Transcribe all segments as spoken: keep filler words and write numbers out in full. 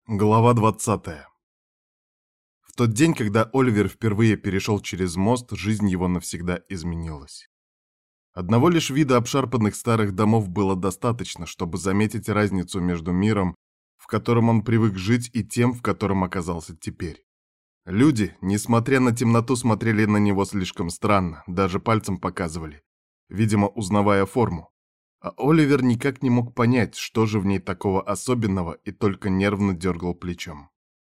Глава двадцатая. В тот день, когда Оливер впервые перешел через мост, жизнь его навсегда изменилась. Одного лишь вида обшарпанных старых домов было достаточно, чтобы заметить разницу между миром, в котором он привык жить, и тем, в котором оказался теперь. Люди, несмотря на темноту, смотрели на него слишком странно, даже пальцем показывали, видимо, узнавая форму. А Оливер никак не мог понять, что же в ней такого особенного, и только нервно дергал плечом.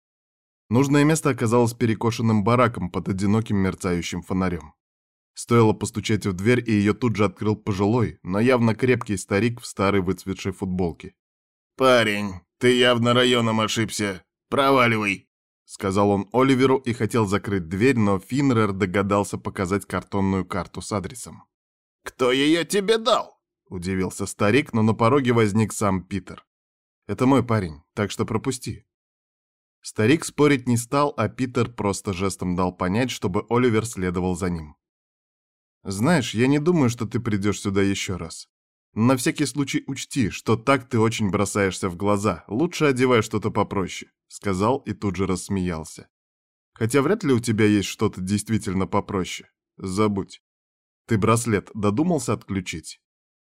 Нужное место оказалось перекошенным бараком под одиноким мерцающим фонарем. Стоило постучать в дверь, и ее тут же открыл пожилой, но явно крепкий старик в старой выцветшей футболке. «Парень, ты явно районом ошибся. Проваливай!» — сказал он Оливеру и хотел закрыть дверь, но Финнер догадался показать картонную карту с адресом. «Кто ее тебе дал?» — удивился старик, но на пороге возник сам Питер. «Это мой парень, так что пропусти». Старик спорить не стал, а Питер просто жестом дал понять, чтобы Оливер следовал за ним. «Знаешь, я не думаю, что ты придешь сюда еще раз. На всякий случай учти, что так ты очень бросаешься в глаза. Лучше одевай что-то попроще», — сказал и тут же рассмеялся. «Хотя вряд ли у тебя есть что-то действительно попроще. Забудь. Ты браслет додумался отключить?»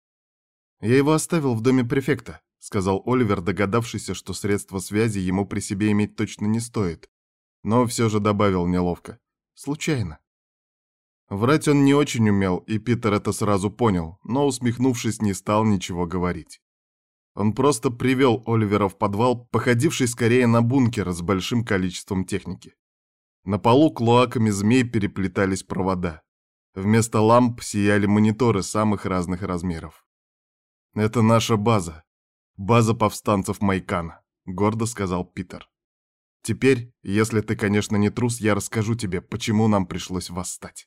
«Я его оставил в доме префекта», — сказал Оливер, догадавшийся, что средства связи ему при себе иметь точно не стоит, но все же добавил неловко. «Случайно». Врать он не очень умел, и Питер это сразу понял, но, усмехнувшись, не стал ничего говорить. Он просто привел Оливера в подвал, походивший скорее на бункер с большим количеством техники. На полу клоаками змей переплетались провода. Вместо ламп сияли мониторы самых разных размеров. «Это наша база. База повстанцев Майкана», — гордо сказал Питер. «Теперь, если ты, конечно, не трус, я расскажу тебе, почему нам пришлось восстать».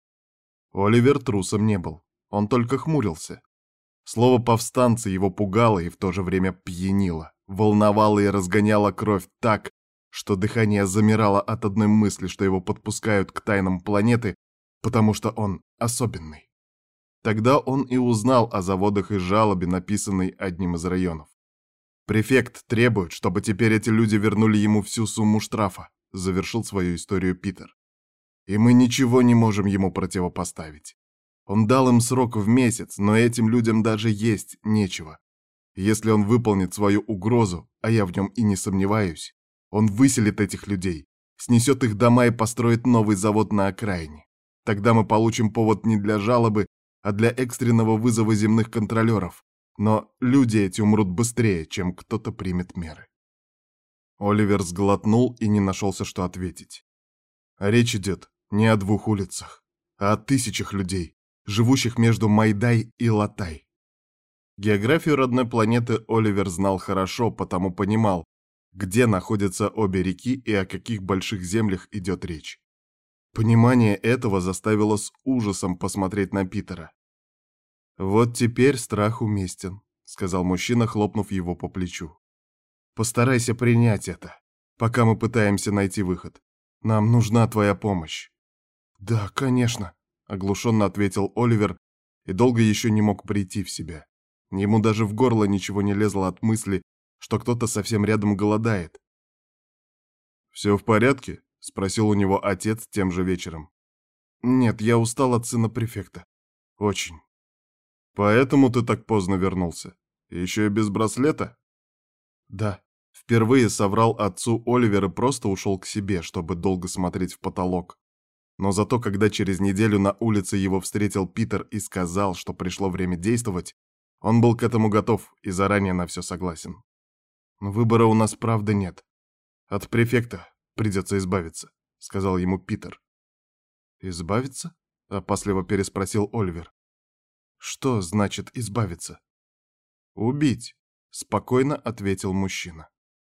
Оливер трусом не был. Он только хмурился. Слово «повстанцы» его пугало и в то же время пьянило, волновало и разгоняло кровь так, что дыхание замирало от одной мысли, что его подпускают к тайнам планеты, потому что он особенный. Тогда он и узнал о заводах и жалобе, написанной одним из районов. «Префект требует, чтобы теперь эти люди вернули ему всю сумму штрафа», — завершил свою историю Питер. «И мы ничего не можем ему противопоставить. Он дал им срок в месяц, но этим людям даже есть нечего. Если он выполнит свою угрозу, а я в нем и не сомневаюсь, он выселит этих людей, снесет их дома и построит новый завод на окраине. Тогда мы получим повод не для жалобы, а для экстренного вызова земных контролеров. Но люди эти умрут быстрее, чем кто-то примет меры». Оливер сглотнул и не нашелся, что ответить. Речь идет не о двух улицах, а о тысячах людей, живущих между Майдай и Латай. Географию родной планеты Оливер знал хорошо, потому понимал, где находятся обе реки и о каких больших землях идет речь. Понимание этого заставило с ужасом посмотреть на Питера. «Вот теперь страх уместен», — сказал мужчина, хлопнув его по плечу. «Постарайся принять это, пока мы пытаемся найти выход. Нам нужна твоя помощь». «Да, конечно», — оглушенно ответил Оливер и долго еще не мог прийти в себя. Ему даже в горло ничего не лезло от мысли, что кто-то совсем рядом голодает. «Все в порядке?» — спросил у него отец тем же вечером. «Нет, я устал от сына префекта. Очень». «Поэтому ты так поздно вернулся? Еще и без браслета?» «Да». Впервые соврал отцу Оливер и просто ушел к себе, чтобы долго смотреть в потолок. Но зато, когда через неделю на улице его встретил Питер и сказал, что пришло время действовать, он был к этому готов и заранее на все согласен. «Выбора у нас, правда, нет. От префекта придется избавиться», — сказал ему Питер. «Избавиться?» — опасливо переспросил Оливер. «Что значит избавиться?» «Убить», — спокойно ответил мужчина.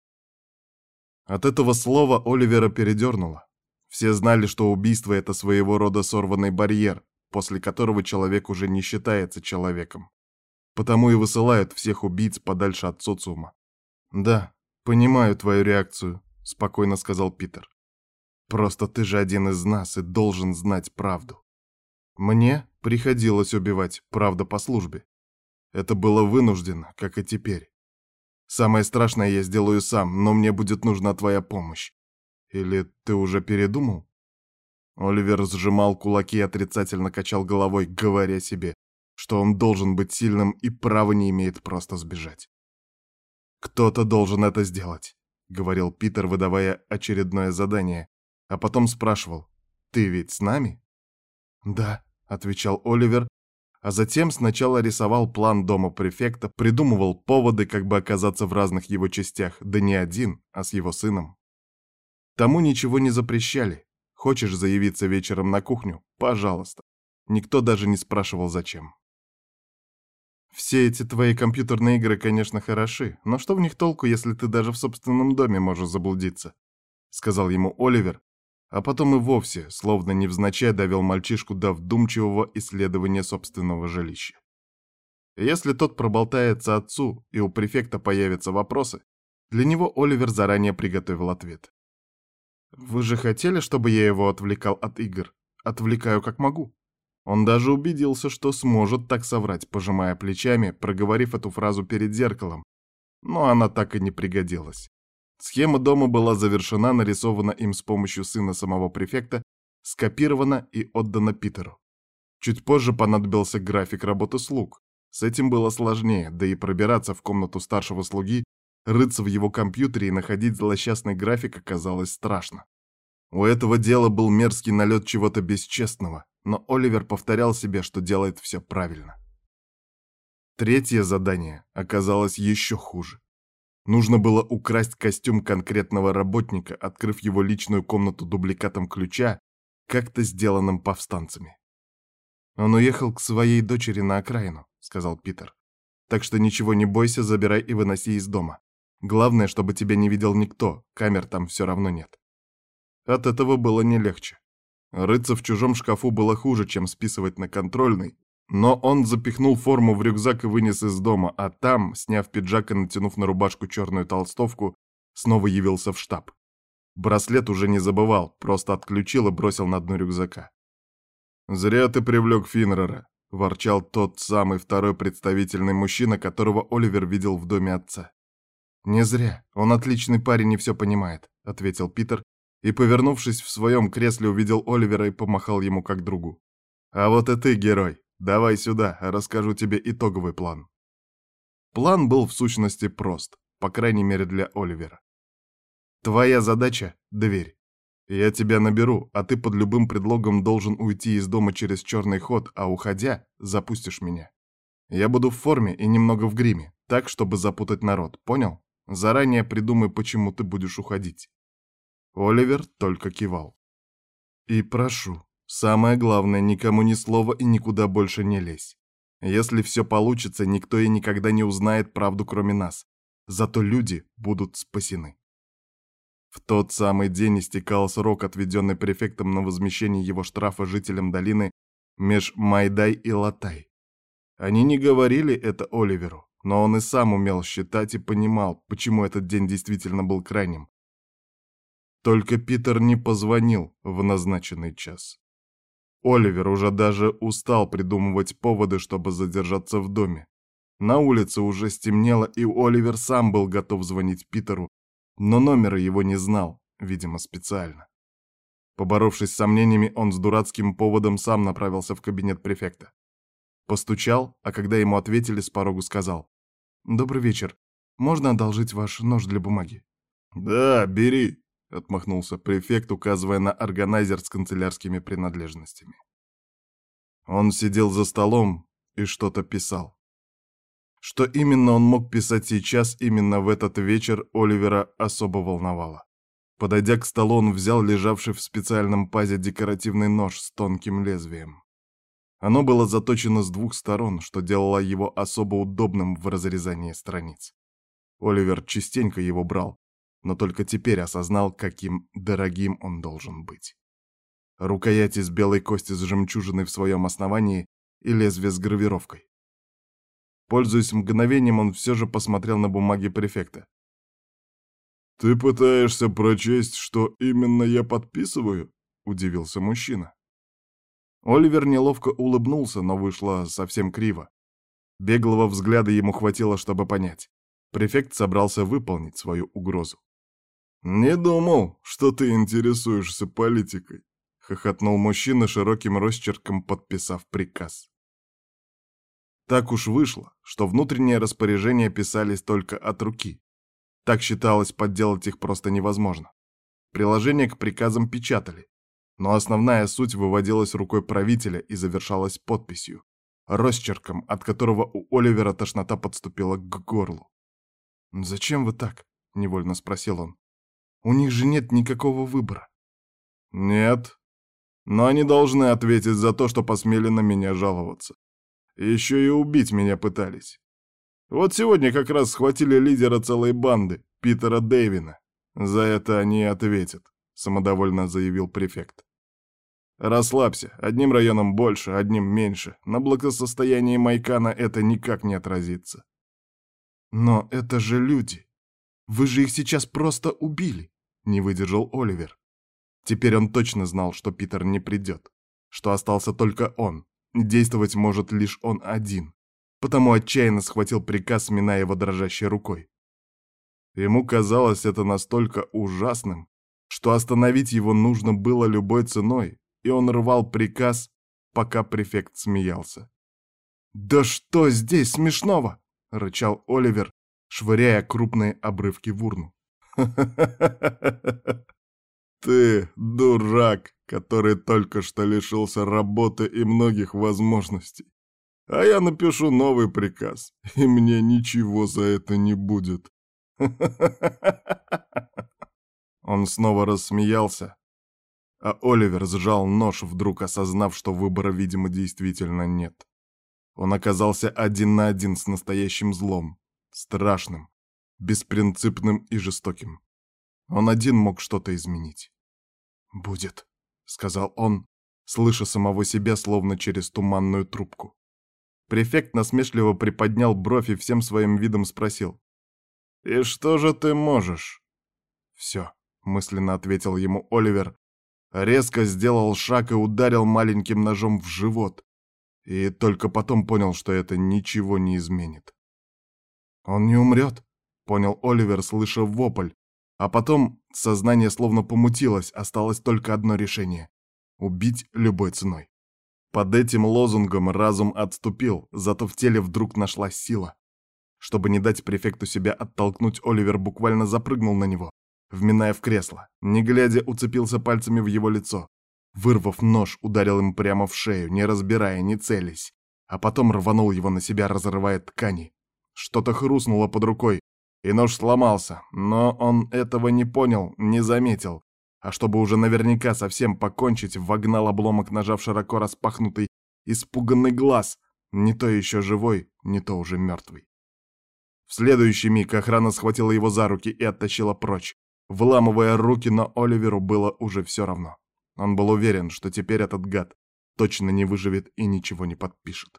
От этого слова Оливера передернуло. Все знали, что убийство — это своего рода сорванный барьер, после которого человек уже не считается человеком. Потому и высылают всех убийц подальше от социума. «Да, понимаю твою реакцию», — спокойно сказал Питер. «Просто ты же один из нас и должен знать правду. Мне приходилось убивать, правда, по службе. Это было вынужденно, как и теперь. Самое страшное я сделаю сам, но мне будет нужна твоя помощь. Или ты уже передумал?» Оливер сжимал кулаки и отрицательно качал головой, говоря себе, что он должен быть сильным и права не имеет просто сбежать. «Кто-то должен это сделать», — говорил Питер, выдавая очередное задание, а потом спрашивал: «Ты ведь с нами?» «Да», — отвечал Оливер, а затем сначала рисовал план дома префекта, придумывал поводы, как бы оказаться в разных его частях, да не один, а с его сыном. Тому ничего не запрещали. Хочешь заявиться вечером на кухню? Пожалуйста. Никто даже не спрашивал, зачем. «Все эти твои компьютерные игры, конечно, хороши, но что в них толку, если ты даже в собственном доме можешь заблудиться?» — сказал ему Оливер, а потом и вовсе, словно невзначай, довел мальчишку до вдумчивого исследования собственного жилища. Если тот проболтается отцу, и у префекта появятся вопросы, для него Оливер заранее приготовил ответ. «Вы же хотели, чтобы я его отвлекал от игр? Отвлекаю как могу». Он даже убедился, что сможет так соврать, пожимая плечами, проговорив эту фразу перед зеркалом, но она так и не пригодилась. Схема дома была завершена, нарисована им с помощью сына самого префекта, скопирована и отдана Питеру. Чуть позже понадобился график работы слуг. С этим было сложнее, да и пробираться в комнату старшего слуги, рыться в его компьютере и находить злосчастный график оказалось страшно. У этого дела был мерзкий налет чего-то бесчестного, но Оливер повторял себе, что делает все правильно. Третье задание оказалось еще хуже. Нужно было украсть костюм конкретного работника, открыв его личную комнату дубликатом ключа, как-то сделанным повстанцами. «Он уехал к своей дочери на окраину», — сказал Питер. «Так что ничего не бойся, забирай и выноси из дома. Главное, чтобы тебя не видел никто, камер там все равно нет». От этого было не легче. Рыться в чужом шкафу было хуже, чем списывать на контрольный, но он запихнул форму в рюкзак и вынес из дома, а там, сняв пиджак и натянув на рубашку черную толстовку, снова явился в штаб. Браслет уже не забывал, просто отключил и бросил на дно рюкзака. «Зря ты привлек Финнера», — ворчал тот самый второй представительный мужчина, которого Оливер видел в доме отца. «Не зря, он отличный парень и все понимает», — ответил Питер, и, повернувшись в своем кресле, увидел Оливера и помахал ему как другу. «А вот и ты, герой. Давай сюда, расскажу тебе итоговый план». План был в сущности прост, по крайней мере для Оливера. «Твоя задача — дверь. Я тебя наберу, а ты под любым предлогом должен уйти из дома через черный ход, а уходя, запустишь меня. Я буду в форме и немного в гриме, так, чтобы запутать народ, понял? Заранее придумай, почему ты будешь уходить». Оливер только кивал. «И прошу, самое главное, никому ни слова и никуда больше не лезь. Если все получится, никто и никогда не узнает правду, кроме нас. Зато люди будут спасены». В тот самый день истекал срок, отведенный префектом на возмещение его штрафа жителям долины меж Майдай и Латай. Они не говорили это Оливеру, но он и сам умел считать и понимал, почему этот день действительно был крайним. Только Питер не позвонил в назначенный час. Оливер уже даже устал придумывать поводы, чтобы задержаться в доме. На улице уже стемнело, и Оливер сам был готов звонить Питеру, но номера его не знал, видимо, специально. Поборовшись с сомнениями, он с дурацким поводом сам направился в кабинет префекта. Постучал, а когда ему ответили, с порогу сказал: «Добрый вечер. Можно одолжить ваш нож для бумаги?» «Да, бери», — отмахнулся префект, указывая на органайзер с канцелярскими принадлежностями. Он сидел за столом и что-то писал. Что именно он мог писать сейчас, именно в этот вечер, Оливера особо волновало. Подойдя к столу, он взял лежавший в специальном пазе декоративный нож с тонким лезвием. Оно было заточено с двух сторон, что делало его особо удобным в разрезании страниц. Оливер частенько его брал, но только теперь осознал, каким дорогим он должен быть. Рукоять из белой кости с жемчужиной в своем основании и лезвие с гравировкой. Пользуясь мгновением, он все же посмотрел на бумаги префекта. «Ты пытаешься прочесть, что именно я подписываю?» — удивился мужчина. Оливер неловко улыбнулся, но вышло совсем криво. Беглого взгляда ему хватило, чтобы понять. Префект собрался выполнить свою угрозу. «Не думал, что ты интересуешься политикой», — хохотнул мужчина, широким росчерком подписав приказ. Так уж вышло, что внутренние распоряжения писались только от руки. Так считалось, подделать их просто невозможно. Приложения к приказам печатали, но основная суть выводилась рукой правителя и завершалась подписью, росчерком, от которого у Оливера тошнота подступила к горлу. «Зачем вы так?» — невольно спросил он. «У них же нет никакого выбора». «Нет, но они должны ответить за то, что посмели на меня жаловаться. Еще и убить меня пытались. Вот сегодня как раз схватили лидера целой банды, Питера Дэйвина. За это они и ответят», — самодовольно заявил префект. «Расслабься, одним районом больше, одним меньше. На благосостоянии Майкана это никак не отразится». «Но это же люди. Вы же их сейчас просто убили», — не выдержал Оливер. Теперь он точно знал, что Питер не придет, что остался только он. Действовать может лишь он один, потому отчаянно схватил приказ, сминая его дрожащей рукой. Ему казалось это настолько ужасным, что остановить его нужно было любой ценой, и он рвал приказ, пока префект смеялся. «Да что здесь смешного?» — рычал Оливер, швыряя крупные обрывки в урну. «Ты дурак, который только что лишился работы и многих возможностей. А я напишу новый приказ, и мне ничего за это не будет». Он снова рассмеялся, а Оливер сжал нож, вдруг осознав, что выбора, видимо, действительно нет. Он оказался один на один с настоящим злом, страшным, беспринципным и жестоким. Он один мог что-то изменить. «Будет», — сказал он, слыша самого себя словно через туманную трубку. Префект насмешливо приподнял бровь и всем своим видом спросил: «И что же ты можешь?» «Все», — мысленно ответил ему Оливер, резко сделал шаг и ударил маленьким ножом в живот, и только потом понял, что это ничего не изменит. «Он не умрет», — понял Оливер, слыша вопль, а потом сознание словно помутилось, осталось только одно решение — убить любой ценой. Под этим лозунгом разум отступил, зато в теле вдруг нашлась сила. Чтобы не дать префекту себя оттолкнуть, Оливер буквально запрыгнул на него, вминая в кресло, не глядя, уцепился пальцами в его лицо. Вырвав нож, ударил им прямо в шею, не разбирая, не целясь, а потом рванул его на себя, разрывая ткани. Что-то хрустнуло под рукой, и нож сломался, но он этого не понял, не заметил, а чтобы уже наверняка совсем покончить, вогнал обломок ножа в широко распахнутый, испуганный глаз, не то еще живой, не то уже мертвый. В следующий миг охрана схватила его за руки и оттащила прочь, вламывая руки, но Оливеру было уже все равно. Он был уверен, что теперь этот гад точно не выживет и ничего не подпишет.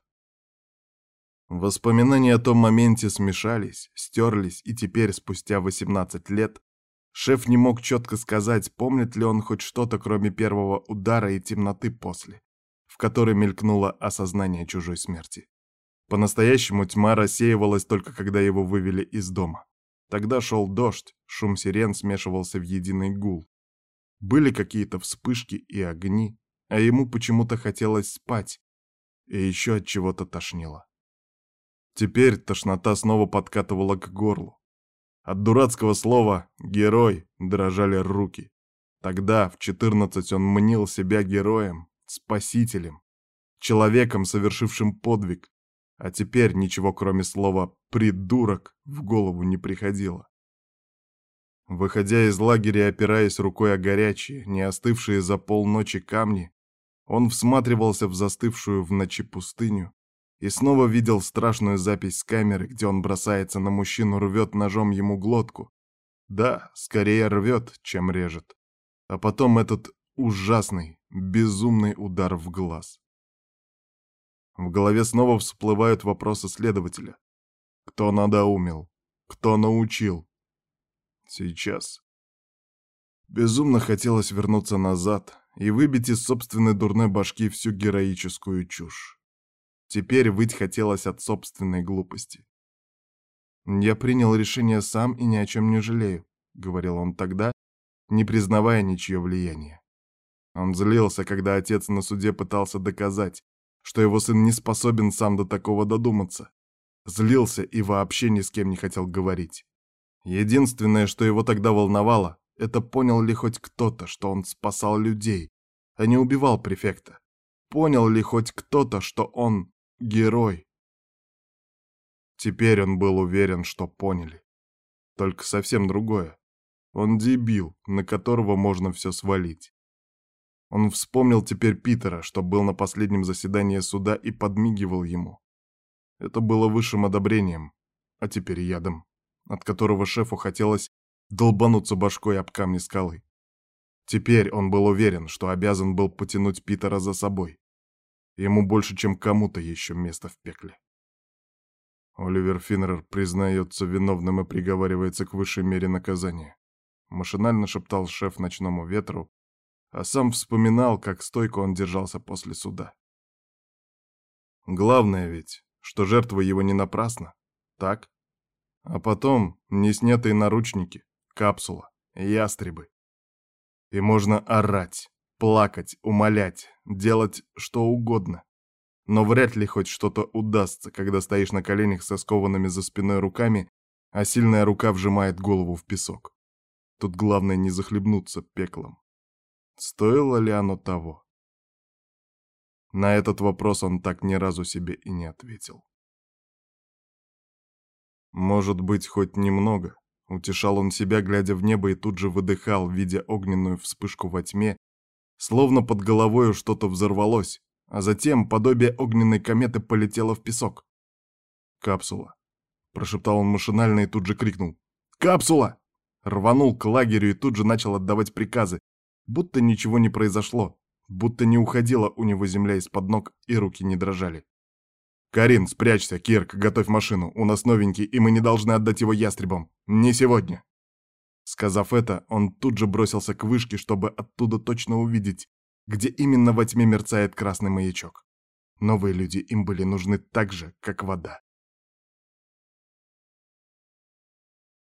Воспоминания о том моменте смешались, стерлись, и теперь, спустя восемнадцать лет, шеф не мог четко сказать, помнит ли он хоть что-то, кроме первого удара и темноты после, в которой мелькнуло осознание чужой смерти. По-настоящему тьма рассеивалась только когда его вывели из дома. Тогда шел дождь, шум сирен смешивался в единый гул. Были какие-то вспышки и огни, а ему почему-то хотелось спать, и еще от чего-то тошнило. Теперь тошнота снова подкатывала к горлу. От дурацкого слова «герой» дрожали руки. Тогда, в четырнадцать, он мнил себя героем, спасителем, человеком, совершившим подвиг, а теперь ничего, кроме слова «придурок», в голову не приходило. Выходя из лагеря, опираясь рукой о горячие, не остывшие за полночи камни, он всматривался в застывшую в ночи пустыню и снова видел страшную запись с камеры, где он бросается на мужчину, рвет ножом ему глотку. Да, скорее рвет, чем режет. А потом этот ужасный, безумный удар в глаз. В голове снова всплывают вопросы следователя. Кто надоумил? Кто научил? Сейчас. Безумно хотелось вернуться назад и выбить из собственной дурной башки всю героическую чушь. Теперь выть хотелось от собственной глупости. «Я принял решение сам и ни о чем не жалею», — говорил он тогда, не признавая ничье влияние. Он злился, когда отец на суде пытался доказать, что его сын не способен сам до такого додуматься. Злился и вообще ни с кем не хотел говорить. Единственное, что его тогда волновало, это понял ли хоть кто-то, что он спасал людей, а не убивал префекта. Понял ли хоть кто-то, что он герой? Теперь он был уверен, что поняли. Только совсем другое. Он дебил, на которого можно все свалить. Он вспомнил теперь Питера, что был на последнем заседании суда, и подмигивал ему. Это было высшим одобрением, а теперь ядом, от которого шефу хотелось долбануться башкой об камни скалы. Теперь он был уверен, что обязан был потянуть Питера за собой. Ему больше, чем кому-то еще место в пекле. Оливер Финнер признается виновным и приговаривается к высшей мере наказания. Машинально шептал шеф ночному ветру, а сам вспоминал, как стойко он держался после суда. Главное ведь, что жертва его не напрасна, так? А потом не снятые наручники, капсула, ястребы. И можно орать, плакать, умолять, делать что угодно. Но вряд ли хоть что-то удастся, когда стоишь на коленях со скованными за спиной руками, а сильная рука вжимает голову в песок. Тут главное не захлебнуться пеклом. Стоило ли оно того? На этот вопрос он так ни разу себе и не ответил. Может быть, хоть немного. Утешал он себя, глядя в небо, и тут же выдыхал, видя огненную вспышку во тьме, словно под головою что-то взорвалось, а затем подобие огненной кометы полетело в песок. «Капсула!» — прошептал он машинально и тут же крикнул. «Капсула!» Рванул к лагерю и тут же начал отдавать приказы, будто ничего не произошло, будто не уходила у него земля из-под ног и руки не дрожали. «Карин, спрячься, Кирк, готовь машину, у нас новенький, и мы не должны отдать его ястребам. Не сегодня!» Сказав это, он тут же бросился к вышке, чтобы оттуда точно увидеть, где именно во тьме мерцает красный маячок. Новые люди им были нужны так же, как вода.